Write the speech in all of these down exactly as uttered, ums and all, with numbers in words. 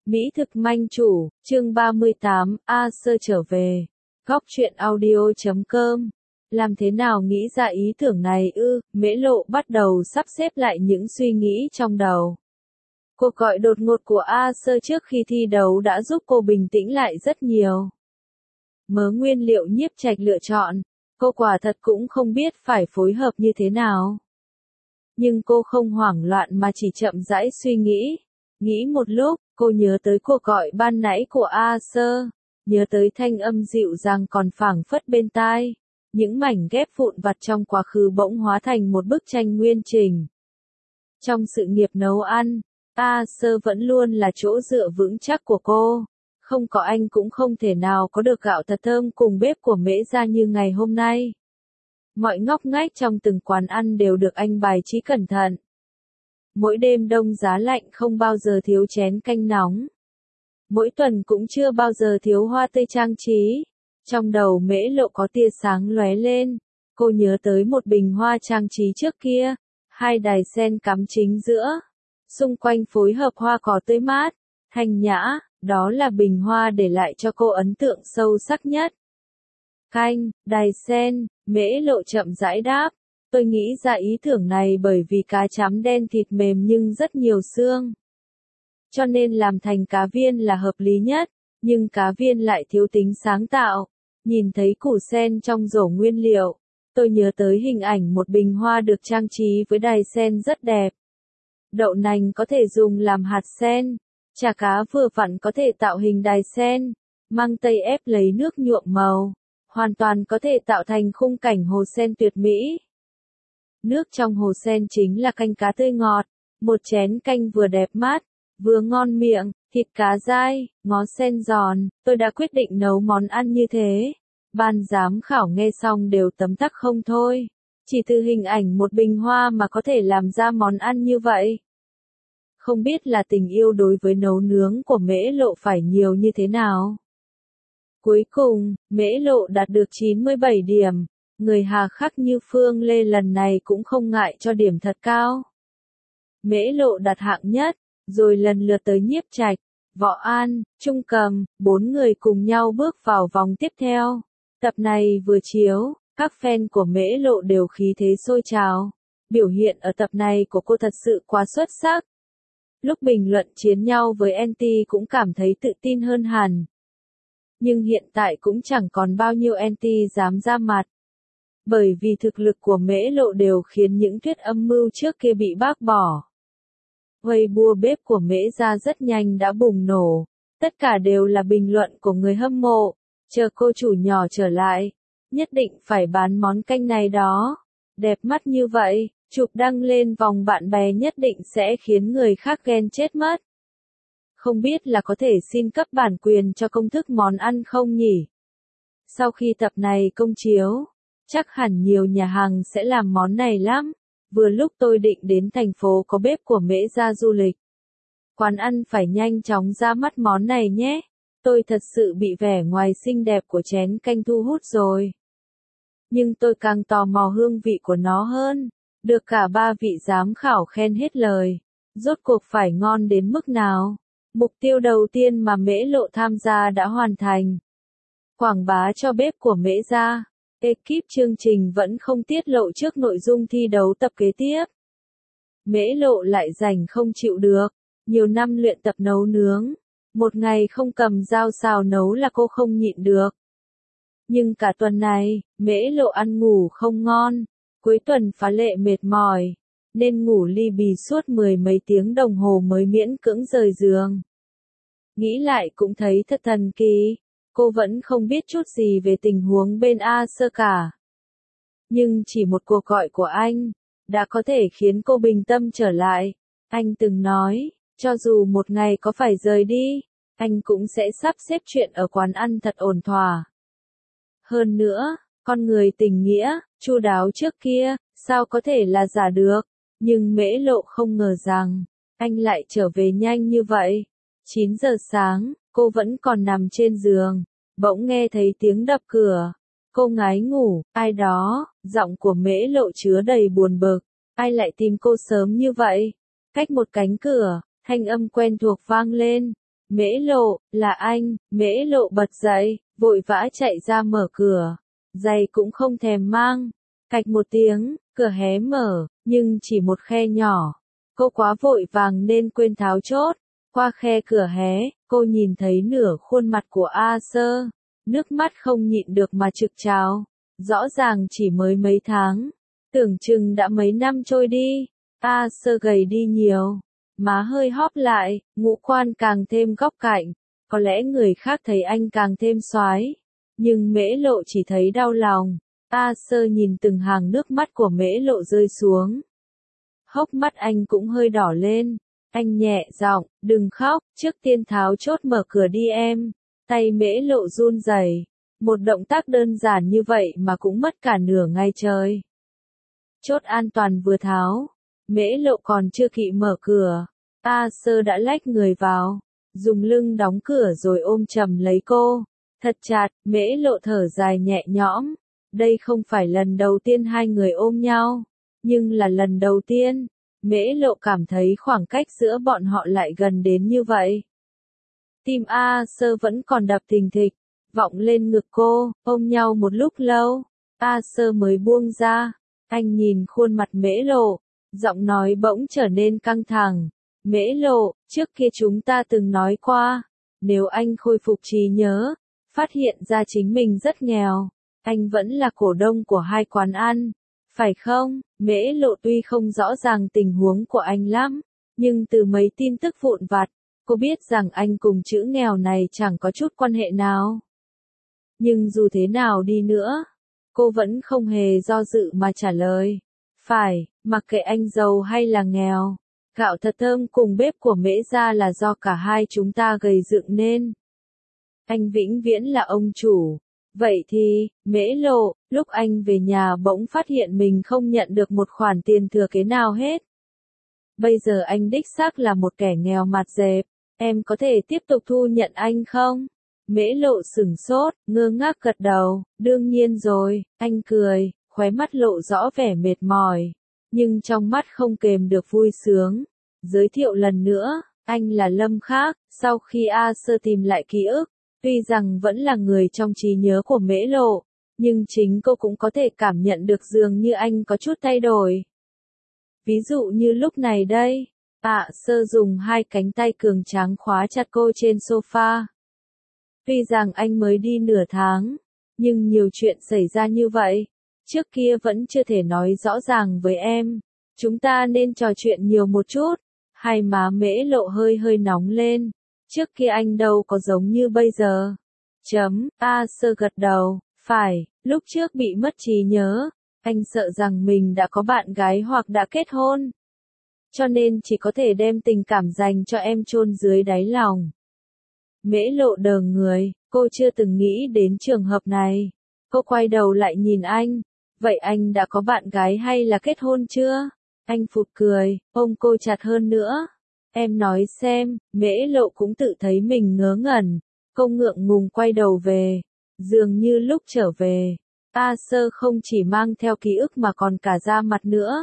Mỹ thực manh chủ, chương ba mươi tám, A Sơ trở về. Góc truyện audio chấm com. Làm thế nào nghĩ ra ý tưởng này ư? Mễ Lộ bắt đầu sắp xếp lại những suy nghĩ trong đầu. Cuộc gọi đột ngột của A Sơ trước khi thi đấu đã giúp cô bình tĩnh lại rất nhiều. Mớ nguyên liệu Nhiếp Trạch lựa chọn, cô quả thật cũng không biết phải phối hợp như thế nào. Nhưng cô không hoảng loạn mà chỉ chậm rãi suy nghĩ. Nghĩ một lúc, cô nhớ tới cuộc gọi ban nãy của A Sơ, nhớ tới thanh âm dịu dàng còn phảng phất bên tai. Những mảnh ghép vụn vặt trong quá khứ bỗng hóa thành một bức tranh nguyên trình. Trong sự nghiệp nấu ăn, A Sơ vẫn luôn là chỗ dựa vững chắc của cô. Không có anh cũng không thể nào có được gạo thật thơm cùng bếp của Mễ gia như ngày hôm nay. Mọi ngóc ngách trong từng quán ăn đều được anh bài trí cẩn thận. Mỗi đêm đông giá lạnh không bao giờ thiếu chén canh nóng. Mỗi tuần cũng chưa bao giờ thiếu hoa tươi trang trí. Trong đầu Mễ Lộ có tia sáng lóe lên. Cô nhớ tới một bình hoa trang trí trước kia. Hai đài sen cắm chính giữa. Xung quanh phối hợp hoa cỏ tươi mát, thanh nhã. Đó là bình hoa để lại cho cô ấn tượng sâu sắc nhất. Canh, đài sen, Mễ Lộ chậm rãi đáp. Tôi nghĩ ra ý tưởng này bởi vì cá chấm đen thịt mềm nhưng rất nhiều xương. Cho nên làm thành cá viên là hợp lý nhất, nhưng cá viên lại thiếu tính sáng tạo. Nhìn thấy củ sen trong rổ nguyên liệu, tôi nhớ tới hình ảnh một bình hoa được trang trí với đài sen rất đẹp. Đậu nành có thể dùng làm hạt sen, chả cá vừa vặn có thể tạo hình đài sen, măng tây ép lấy nước nhuộm màu, hoàn toàn có thể tạo thành khung cảnh hồ sen tuyệt mỹ. Nước trong hồ sen chính là canh cá tươi ngọt, một chén canh vừa đẹp mát, vừa ngon miệng, thịt cá dai, ngó sen giòn, tôi đã quyết định nấu món ăn như thế. Ban giám khảo nghe xong đều tấm tắc không thôi, chỉ từ hình ảnh một bình hoa mà có thể làm ra món ăn như vậy. Không biết là tình yêu đối với nấu nướng của Mễ Lộ phải nhiều như thế nào. Cuối cùng, Mễ Lộ đạt được chín mươi bảy điểm. Người hà khắc như Phương Lê lần này cũng không ngại cho điểm thật cao. Mễ Lộ đạt hạng nhất, rồi lần lượt tới Nhiếp Trạch, Võ An, Trung Cầm, bốn người cùng nhau bước vào vòng tiếp theo. Tập này vừa chiếu, các fan của Mễ Lộ đều khí thế sôi trào. Biểu hiện ở tập này của cô thật sự quá xuất sắc. Lúc bình luận chiến nhau với en tê cũng cảm thấy tự tin hơn hẳn. Nhưng hiện tại cũng chẳng còn bao nhiêu en tê dám ra mặt. Bởi vì thực lực của Mễ Lộ đều khiến những thuyết âm mưu trước kia bị bác bỏ. Weibo bếp của Mễ gia rất nhanh đã bùng nổ. Tất cả đều là bình luận của người hâm mộ. Chờ cô chủ nhỏ trở lại. Nhất định phải bán món canh này đó. Đẹp mắt như vậy, chụp đăng lên vòng bạn bè nhất định sẽ khiến người khác ghen chết mất. Không biết là có thể xin cấp bản quyền cho công thức món ăn không nhỉ? Sau khi tập này công chiếu, chắc hẳn nhiều nhà hàng sẽ làm món này lắm. Vừa lúc tôi định đến thành phố có bếp của Mễ gia du lịch. Quán ăn phải nhanh chóng ra mắt món này nhé. Tôi thật sự bị vẻ ngoài xinh đẹp của chén canh thu hút rồi. Nhưng tôi càng tò mò hương vị của nó hơn. Được cả ba vị giám khảo khen hết lời. Rốt cuộc phải ngon đến mức nào? Mục tiêu đầu tiên mà Mễ Lộ tham gia đã hoàn thành. Quảng bá cho bếp của Mễ gia. Ekip chương trình vẫn không tiết lộ trước nội dung thi đấu tập kế tiếp. Mễ Lộ lại rảnh không chịu được. Nhiều năm luyện tập nấu nướng. Một ngày không cầm dao xào nấu là cô không nhịn được. Nhưng cả tuần này, Mễ Lộ ăn ngủ không ngon. Cuối tuần phá lệ mệt mỏi. Nên ngủ li bì suốt mười mấy tiếng đồng hồ mới miễn cưỡng rời giường. Nghĩ lại cũng thấy thật thần kỳ. Cô vẫn không biết chút gì về tình huống bên A Sơ cả. Nhưng chỉ một cuộc gọi của anh, đã có thể khiến cô bình tâm trở lại. Anh từng nói, cho dù một ngày có phải rời đi, anh cũng sẽ sắp xếp chuyện ở quán ăn thật ổn thỏa. Hơn nữa, con người tình nghĩa, chu đáo trước kia, sao có thể là giả được. Nhưng Mễ Lộ không ngờ rằng, anh lại trở về nhanh như vậy. chín giờ sáng, cô vẫn còn nằm trên giường, bỗng nghe thấy tiếng đập cửa. Cô ngái ngủ, ai đó, giọng của Mễ Lộ chứa đầy buồn bực. Ai lại tìm cô sớm như vậy? Cách một cánh cửa, thanh âm quen thuộc vang lên. Mễ Lộ, là anh. Mễ Lộ bật dậy, vội vã chạy ra mở cửa. Giày cũng không thèm mang. Cạch một tiếng, cửa hé mở, nhưng chỉ một khe nhỏ. Cô quá vội vàng nên quên tháo chốt. Qua khe cửa hé, cô nhìn thấy nửa khuôn mặt của A Sơ. Nước mắt không nhịn được mà trực trào. Rõ ràng chỉ mới mấy tháng. Tưởng chừng đã mấy năm trôi đi. A Sơ gầy đi nhiều. Má hơi hóp lại, ngũ quan càng thêm góc cạnh. Có lẽ người khác thấy anh càng thêm soái, nhưng Mễ Lộ chỉ thấy đau lòng. A Sơ nhìn từng hàng nước mắt của Mễ Lộ rơi xuống. Hốc mắt anh cũng hơi đỏ lên. Anh nhẹ giọng, đừng khóc, trước tiên tháo chốt mở cửa đi em. Tay Mễ Lộ run rẩy. Một động tác đơn giản như vậy mà cũng mất cả nửa ngày trời. Chốt an toàn vừa tháo, Mễ Lộ còn chưa kịp mở cửa, A Sơ đã lách người vào, dùng lưng đóng cửa rồi ôm chầm lấy cô. Thật chặt, Mễ Lộ thở dài nhẹ nhõm. Đây không phải lần đầu tiên hai người ôm nhau, nhưng là lần đầu tiên, Mễ Lộ cảm thấy khoảng cách giữa bọn họ lại gần đến như vậy. Tim A Sơ vẫn còn đập thình thịch, vọng lên ngực cô, ôm nhau một lúc lâu, A Sơ mới buông ra. Anh nhìn khuôn mặt Mễ Lộ, giọng nói bỗng trở nên căng thẳng. Mễ Lộ, trước kia chúng ta từng nói qua, nếu anh khôi phục trí nhớ, phát hiện ra chính mình rất nghèo, anh vẫn là cổ đông của hai quán ăn, phải không? Mễ Lộ tuy không rõ ràng tình huống của anh lắm, nhưng từ mấy tin tức vụn vặt, cô biết rằng anh cùng chữ nghèo này chẳng có chút quan hệ nào. Nhưng dù thế nào đi nữa, cô vẫn không hề do dự mà trả lời. Phải, mặc kệ anh giàu hay là nghèo, gạo thật thơm cùng bếp của Mễ gia là do cả hai chúng ta gầy dựng nên. Anh vĩnh viễn là ông chủ. Vậy thì, Mễ Lộ, lúc anh về nhà bỗng phát hiện mình không nhận được một khoản tiền thừa kế nào hết. Bây giờ anh đích xác là một kẻ nghèo mặt dẹp, em có thể tiếp tục thu nhận anh không? Mễ Lộ sửng sốt, ngơ ngác gật đầu, đương nhiên rồi, anh cười, khóe mắt lộ rõ vẻ mệt mỏi, nhưng trong mắt không kềm được vui sướng. Giới thiệu lần nữa, anh là Lâm Khác. Sau khi A Sơ tìm lại ký ức, tuy rằng vẫn là người trong trí nhớ của Mễ Lộ, nhưng chính cô cũng có thể cảm nhận được dường như anh có chút thay đổi. Ví dụ như lúc này đây, A Sơ dùng hai cánh tay cường tráng khóa chặt cô trên sofa. Tuy rằng anh mới đi nửa tháng, nhưng nhiều chuyện xảy ra như vậy, trước kia vẫn chưa thể nói rõ ràng với em. Chúng ta nên trò chuyện nhiều một chút. Hai má Mễ Lộ hơi hơi nóng lên. Trước kia anh đâu có giống như bây giờ. Chấm, A Sơ gật đầu, phải, lúc trước bị mất trí nhớ, anh sợ rằng mình đã có bạn gái hoặc đã kết hôn. Cho nên chỉ có thể đem tình cảm dành cho em chôn dưới đáy lòng. Mễ Lộ đờ người, cô chưa từng nghĩ đến trường hợp này. Cô quay đầu lại nhìn anh. Vậy anh đã có bạn gái hay là kết hôn chưa? Anh phụt cười, ôm cô chặt hơn nữa. Em nói xem, Mễ Lộ cũng tự thấy mình ngớ ngẩn. Cô ngượng ngùng quay đầu về. Dường như lúc trở về, A Sơ không chỉ mang theo ký ức mà còn cả da mặt nữa.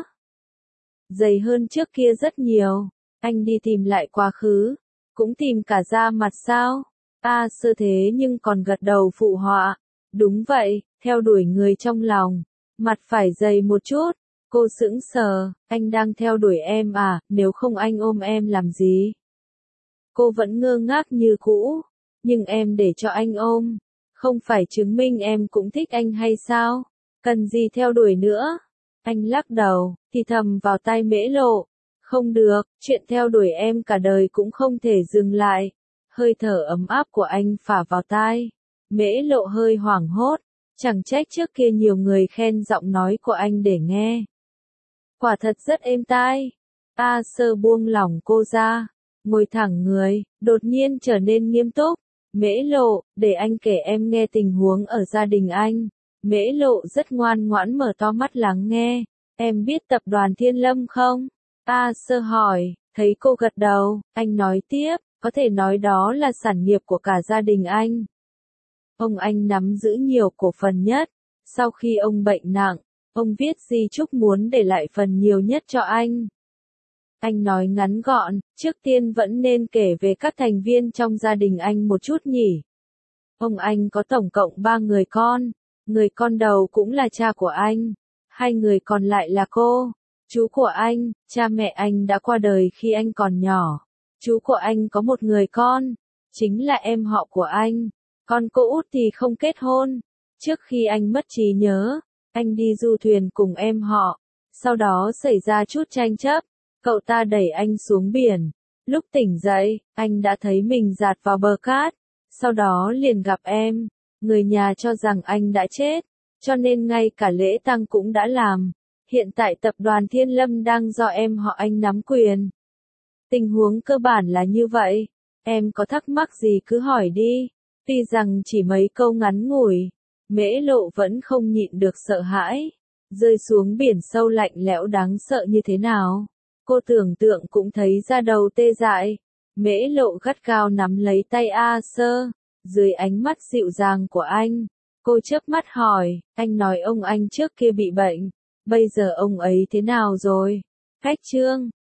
Dày hơn trước kia rất nhiều. Anh đi tìm lại quá khứ. Cũng tìm cả da mặt sao? A Sơ thế nhưng còn gật đầu phụ họa. Đúng vậy, theo đuổi người trong lòng. Mặt phải dày một chút. Cô sững sờ, anh đang theo đuổi em à, nếu không anh ôm em làm gì? Cô vẫn ngơ ngác như cũ, nhưng em để cho anh ôm, không phải chứng minh em cũng thích anh hay sao? Cần gì theo đuổi nữa? Anh lắc đầu, thì thầm vào tai Mễ Lộ, không được, chuyện theo đuổi em cả đời cũng không thể dừng lại. Hơi thở ấm áp của anh phả vào tai, Mễ Lộ hơi hoảng hốt, chẳng trách trước kia nhiều người khen giọng nói của anh để nghe. Quả thật rất êm tai. A Sơ buông lỏng cô ra, ngồi thẳng người, đột nhiên trở nên nghiêm túc. Mễ Lộ, để anh kể em nghe tình huống ở gia đình anh. Mễ Lộ rất ngoan ngoãn mở to mắt lắng nghe. Em biết tập đoàn Thiên Lâm không? A Sơ hỏi, thấy cô gật đầu, anh nói tiếp, có thể nói đó là sản nghiệp của cả gia đình anh. Ông anh nắm giữ nhiều cổ phần nhất. Sau khi ông bệnh nặng, ông viết di chúc muốn để lại phần nhiều nhất cho anh. Anh nói ngắn gọn, trước tiên vẫn nên kể về các thành viên trong gia đình anh một chút nhỉ. Ông anh có tổng cộng ba người con, người con đầu cũng là cha của anh, hai người còn lại là cô, chú của anh, cha mẹ anh đã qua đời khi anh còn nhỏ. Chú của anh có một người con, chính là em họ của anh, còn cô út thì không kết hôn. Trước khi anh mất trí nhớ, anh đi du thuyền cùng em họ, sau đó xảy ra chút tranh chấp, cậu ta đẩy anh xuống biển. Lúc tỉnh dậy, anh đã thấy mình dạt vào bờ cát, sau đó liền gặp em. Người nhà cho rằng anh đã chết, cho nên ngay cả lễ tang cũng đã làm. Hiện tại tập đoàn Thiên Lâm đang do em họ anh nắm quyền. Tình huống cơ bản là như vậy, em có thắc mắc gì cứ hỏi đi. Tuy rằng chỉ mấy câu ngắn ngủi, Mễ Lộ vẫn không nhịn được sợ hãi, rơi xuống biển sâu lạnh lẽo đáng sợ như thế nào. Cô tưởng tượng cũng thấy da đầu tê dại. Mễ Lộ gắt gao nắm lấy tay A Sơ, dưới ánh mắt dịu dàng của anh, cô chớp mắt hỏi, anh nói ông anh trước kia bị bệnh, bây giờ ông ấy thế nào rồi? Cách Trương,